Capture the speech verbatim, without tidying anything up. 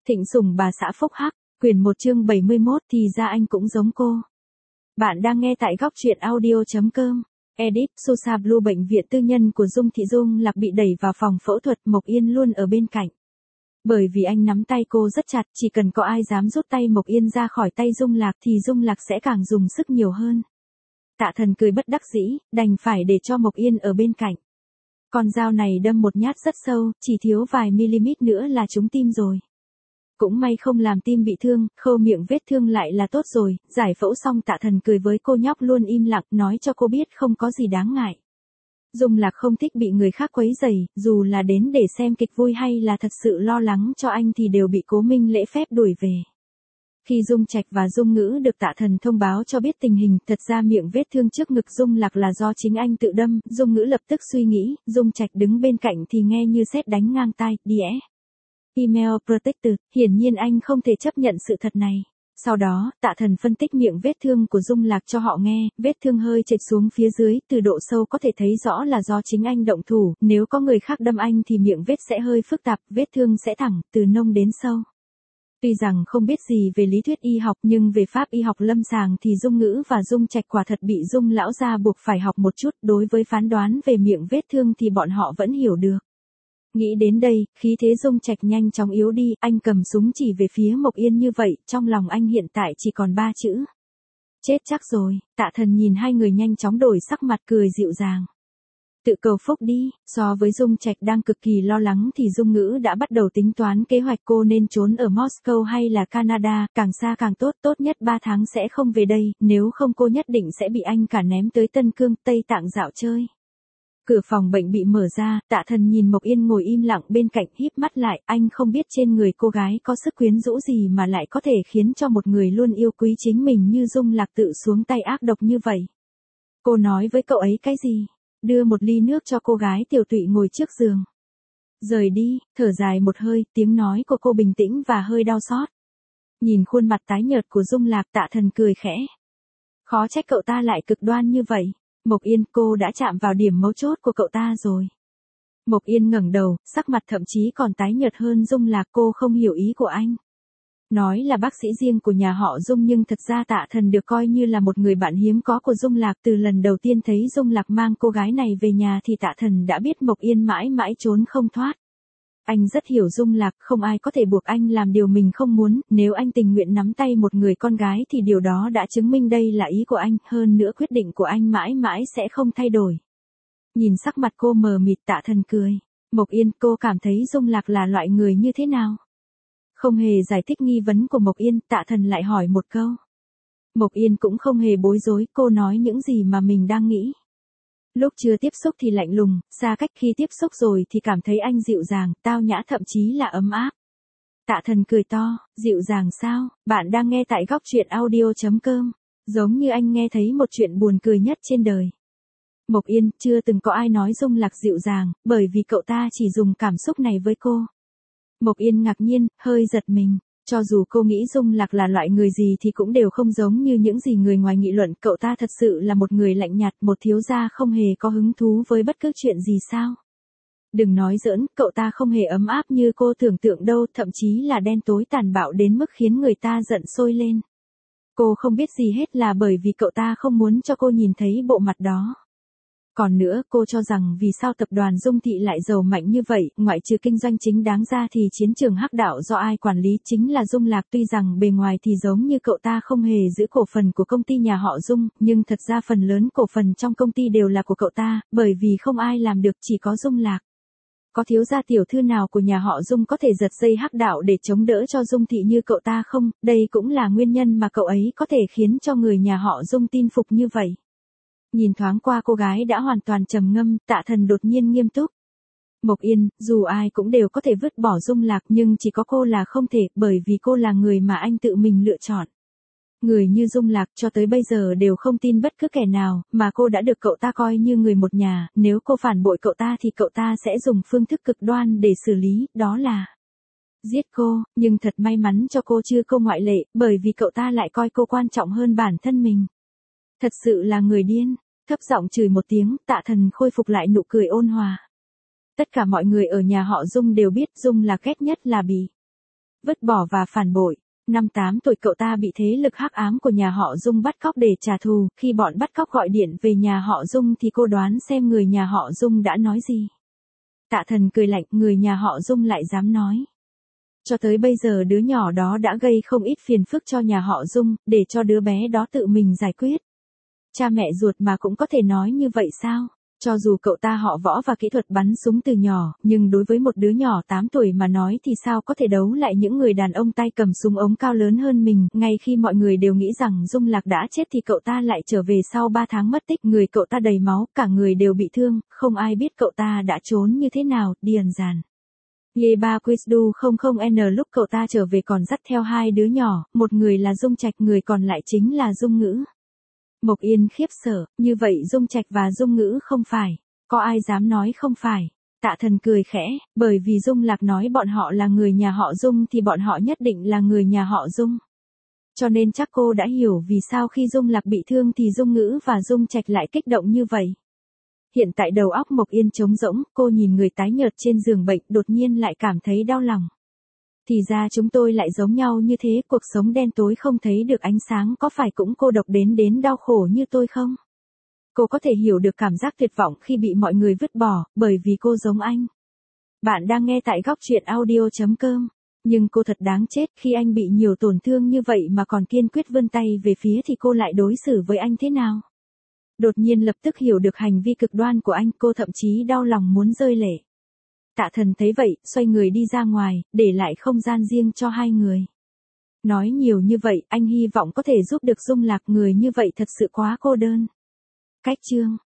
Thịnh sủng bà xã Phúc Hắc, quyển một chương bảy mươi mốt thì ra anh cũng giống cô. Bạn đang nghe tại góc truyện audio chấm com. Edit, Sosa Blue bệnh viện tư nhân của Dung Thị Dung Lạc bị đẩy vào phòng phẫu thuật, Mộc Yên luôn ở bên cạnh. Bởi vì anh nắm tay cô rất chặt, chỉ cần có ai dám rút tay Mộc Yên ra khỏi tay Dung Lạc thì Dung Lạc sẽ càng dùng sức nhiều hơn. Tạ Thần cười bất đắc dĩ, đành phải để cho Mộc Yên ở bên cạnh. Con dao này đâm một nhát rất sâu, chỉ thiếu vài mm nữa là trúng tim rồi. Cũng may không làm tim bị thương, khâu miệng vết thương lại là tốt rồi. Giải phẫu xong Tạ Thần cười với cô nhóc luôn im lặng, nói cho cô biết không có gì đáng ngại. Dung Lạc không thích bị người khác quấy rầy, dù là đến để xem kịch vui hay là thật sự lo lắng cho anh thì đều bị Cố Minh lễ phép đuổi về. Khi Dung Trạch và Dung Ngữ được Tạ Thần thông báo cho biết tình hình, thật ra miệng vết thương trước ngực Dung Lạc là do chính anh tự đâm. Dung Ngữ lập tức suy nghĩ, Dung Trạch đứng bên cạnh thì nghe như sét đánh ngang tai, đĩa. Email protected, hiển nhiên anh không thể chấp nhận sự thật này. Sau đó, Tạ Thần phân tích miệng vết thương của Dung Lạc cho họ nghe, vết thương hơi trệch xuống phía dưới, từ độ sâu có thể thấy rõ là do chính anh động thủ, nếu có người khác đâm anh thì miệng vết sẽ hơi phức tạp, vết thương sẽ thẳng, từ nông đến sâu. Tuy rằng không biết gì về lý thuyết y học nhưng về pháp y học lâm sàng thì Dung Ngữ và Dung Trạch quả thật bị Dung lão gia buộc phải học một chút, đối với phán đoán về miệng vết thương thì bọn họ vẫn hiểu được. Nghĩ đến đây, khí thế Dung Trạch nhanh chóng yếu đi, anh cầm súng chỉ về phía Mộc Yên như vậy, trong lòng anh hiện tại chỉ còn ba chữ. Chết chắc rồi. Tạ Thần nhìn hai người nhanh chóng đổi sắc mặt, cười dịu dàng. Tự cầu phúc đi. So với Dung Trạch đang cực kỳ lo lắng thì Dung Ngữ đã bắt đầu tính toán kế hoạch cô nên trốn ở Moscow hay là Canada, càng xa càng tốt, tốt nhất ba tháng sẽ không về đây, nếu không cô nhất định sẽ bị anh cả ném tới Tân Cương, Tây Tạng dạo chơi. Cửa phòng bệnh bị mở ra, Tạ Thần nhìn Mộc Yên ngồi im lặng bên cạnh, híp mắt lại, anh không biết trên người cô gái có sức quyến rũ gì mà lại có thể khiến cho một người luôn yêu quý chính mình như Dung Lạc tự xuống tay ác độc như vậy. Cô nói với cậu ấy cái gì? Đưa một ly nước cho cô gái tiểu tụy ngồi trước giường. Rời đi, thở dài một hơi, tiếng nói của cô bình tĩnh và hơi đau xót. Nhìn khuôn mặt tái nhợt của Dung Lạc, Tạ Thần cười khẽ. Khó trách cậu ta lại cực đoan như vậy. Mộc Yên, cô đã chạm vào điểm mấu chốt của cậu ta rồi. Mộc Yên ngẩng đầu, sắc mặt thậm chí còn tái nhợt hơn Dung Lạc, cô không hiểu ý của anh. Nói là bác sĩ riêng của nhà họ Dung nhưng thật ra Tạ Thần được coi như là một người bạn hiếm có của Dung Lạc. Từ lần đầu tiên thấy Dung Lạc mang cô gái này về nhà thì Tạ Thần đã biết Mộc Yên mãi mãi trốn không thoát. Anh rất hiểu Dung Lạc, không ai có thể buộc anh làm điều mình không muốn, nếu anh tình nguyện nắm tay một người con gái thì điều đó đã chứng minh đây là ý của anh, hơn nữa quyết định của anh mãi mãi sẽ không thay đổi. Nhìn sắc mặt cô mờ mịt, Tạ Thần cười. Mộc Yên, cô cảm thấy Dung Lạc là loại người như thế nào? Không hề giải thích nghi vấn của Mộc Yên, Tạ Thần lại hỏi một câu. Mộc Yên cũng không hề bối rối, cô nói những gì mà mình đang nghĩ. Lúc chưa tiếp xúc thì lạnh lùng, xa cách, khi tiếp xúc rồi thì cảm thấy anh dịu dàng, tao nhã, thậm chí là ấm áp. Tạ Thần cười to, dịu dàng sao? Bạn đang nghe tại góc truyện audio chấm com. Giống như anh nghe thấy một chuyện buồn cười nhất trên đời. Mộc Yên, chưa từng có ai nói Dung Lạc dịu dàng, bởi vì cậu ta chỉ dùng cảm xúc này với cô. Mộc Yên ngạc nhiên, hơi giật mình. Cho dù cô nghĩ Dung Lạc là loại người gì thì cũng đều không giống như những gì người ngoài nghị luận, cậu ta thật sự là một người lạnh nhạt, một thiếu gia không hề có hứng thú với bất cứ chuyện gì sao. Đừng nói giỡn, cậu ta không hề ấm áp như cô tưởng tượng đâu, thậm chí là đen tối tàn bạo đến mức khiến người ta giận sôi lên. Cô không biết gì hết là bởi vì cậu ta không muốn cho cô nhìn thấy bộ mặt đó. Còn nữa, cô cho rằng vì sao tập đoàn Dung Thị lại giàu mạnh như vậy, ngoại trừ kinh doanh chính đáng ra thì chiến trường hắc đạo do ai quản lý chính là Dung Lạc. Tuy rằng bề ngoài thì giống như cậu ta không hề giữ cổ phần của công ty nhà họ Dung, nhưng thật ra phần lớn cổ phần trong công ty đều là của cậu ta, bởi vì không ai làm được, chỉ có Dung Lạc. Có thiếu gia tiểu thư nào của nhà họ Dung có thể giật dây hắc đạo để chống đỡ cho Dung Thị như cậu ta không? Đây cũng là nguyên nhân mà cậu ấy có thể khiến cho người nhà họ Dung tin phục như vậy. Nhìn thoáng qua cô gái đã hoàn toàn trầm ngâm, Tạ Thần đột nhiên nghiêm túc. Mộc Yên, dù ai cũng đều có thể vứt bỏ Dung Lạc nhưng chỉ có cô là không thể, bởi vì cô là người mà anh tự mình lựa chọn. Người như Dung Lạc cho tới bây giờ đều không tin bất cứ kẻ nào, mà cô đã được cậu ta coi như người một nhà, nếu cô phản bội cậu ta thì cậu ta sẽ dùng phương thức cực đoan để xử lý, đó là giết cô, nhưng thật may mắn cho cô chưa cô ngoại lệ, bởi vì cậu ta lại coi cô quan trọng hơn bản thân mình. Thật sự là người điên. Thấp giọng chửi một tiếng, Tạ Thần khôi phục lại nụ cười ôn hòa. Tất cả mọi người ở nhà họ Dung đều biết Dung là ghét nhất là Bỉ. vứt bỏ và phản bội. Năm tám tuổi cậu ta bị thế lực hắc ám của nhà họ Dung bắt cóc để trả thù, khi bọn bắt cóc gọi điện về nhà họ Dung thì cô đoán xem người nhà họ Dung đã nói gì. Tạ Thần cười lạnh, người nhà họ Dung lại dám nói. Cho tới bây giờ đứa nhỏ đó đã gây không ít phiền phức cho nhà họ Dung, để cho đứa bé đó tự mình giải quyết. Cha mẹ ruột mà cũng có thể nói như vậy sao? Cho dù cậu ta họ Võ và kỹ thuật bắn súng từ nhỏ, nhưng đối với một đứa nhỏ tám tuổi mà nói thì sao có thể đấu lại những người đàn ông tay cầm súng ống cao lớn hơn mình. Ngay khi mọi người đều nghĩ rằng Dung Lạc đã chết thì cậu ta lại trở về sau ba tháng mất tích. Người cậu ta đầy máu, cả người đều bị thương, không ai biết cậu ta đã trốn như thế nào. Điền Giản. Ye ba Quizdu không không N lúc cậu ta trở về còn dắt theo hai đứa nhỏ, một người là Dung Trạch, người còn lại chính là Dung Ngữ. Mộc Yên khiếp sợ, như vậy Dung Trạch và Dung Ngữ không phải, có ai dám nói không phải. Tạ Thần cười khẽ, bởi vì Dung Lạc nói bọn họ là người nhà họ Dung thì bọn họ nhất định là người nhà họ Dung. Cho nên chắc cô đã hiểu vì sao khi Dung Lạc bị thương thì Dung Ngữ và Dung Trạch lại kích động như vậy. Hiện tại đầu óc Mộc Yên trống rỗng, cô nhìn người tái nhợt trên giường bệnh đột nhiên lại cảm thấy đau lòng. Thì ra chúng tôi lại giống nhau như thế, cuộc sống đen tối không thấy được ánh sáng có phải cũng cô độc đến đến đau khổ như tôi không? Cô có thể hiểu được cảm giác tuyệt vọng khi bị mọi người vứt bỏ, bởi vì cô giống anh. Bạn đang nghe tại góc truyện audio.com. Nhưng cô thật đáng chết, khi anh bị nhiều tổn thương như vậy mà còn kiên quyết vươn tay về phía thì cô lại đối xử với anh thế nào? Đột nhiên lập tức hiểu được hành vi cực đoan của anh, cô thậm chí đau lòng muốn rơi lệ. Tạ Thần thấy vậy, xoay người đi ra ngoài, để lại không gian riêng cho hai người. Nói nhiều như vậy, anh hy vọng có thể giúp được Dung Lạc, người như vậy thật sự quá cô đơn. Cách chương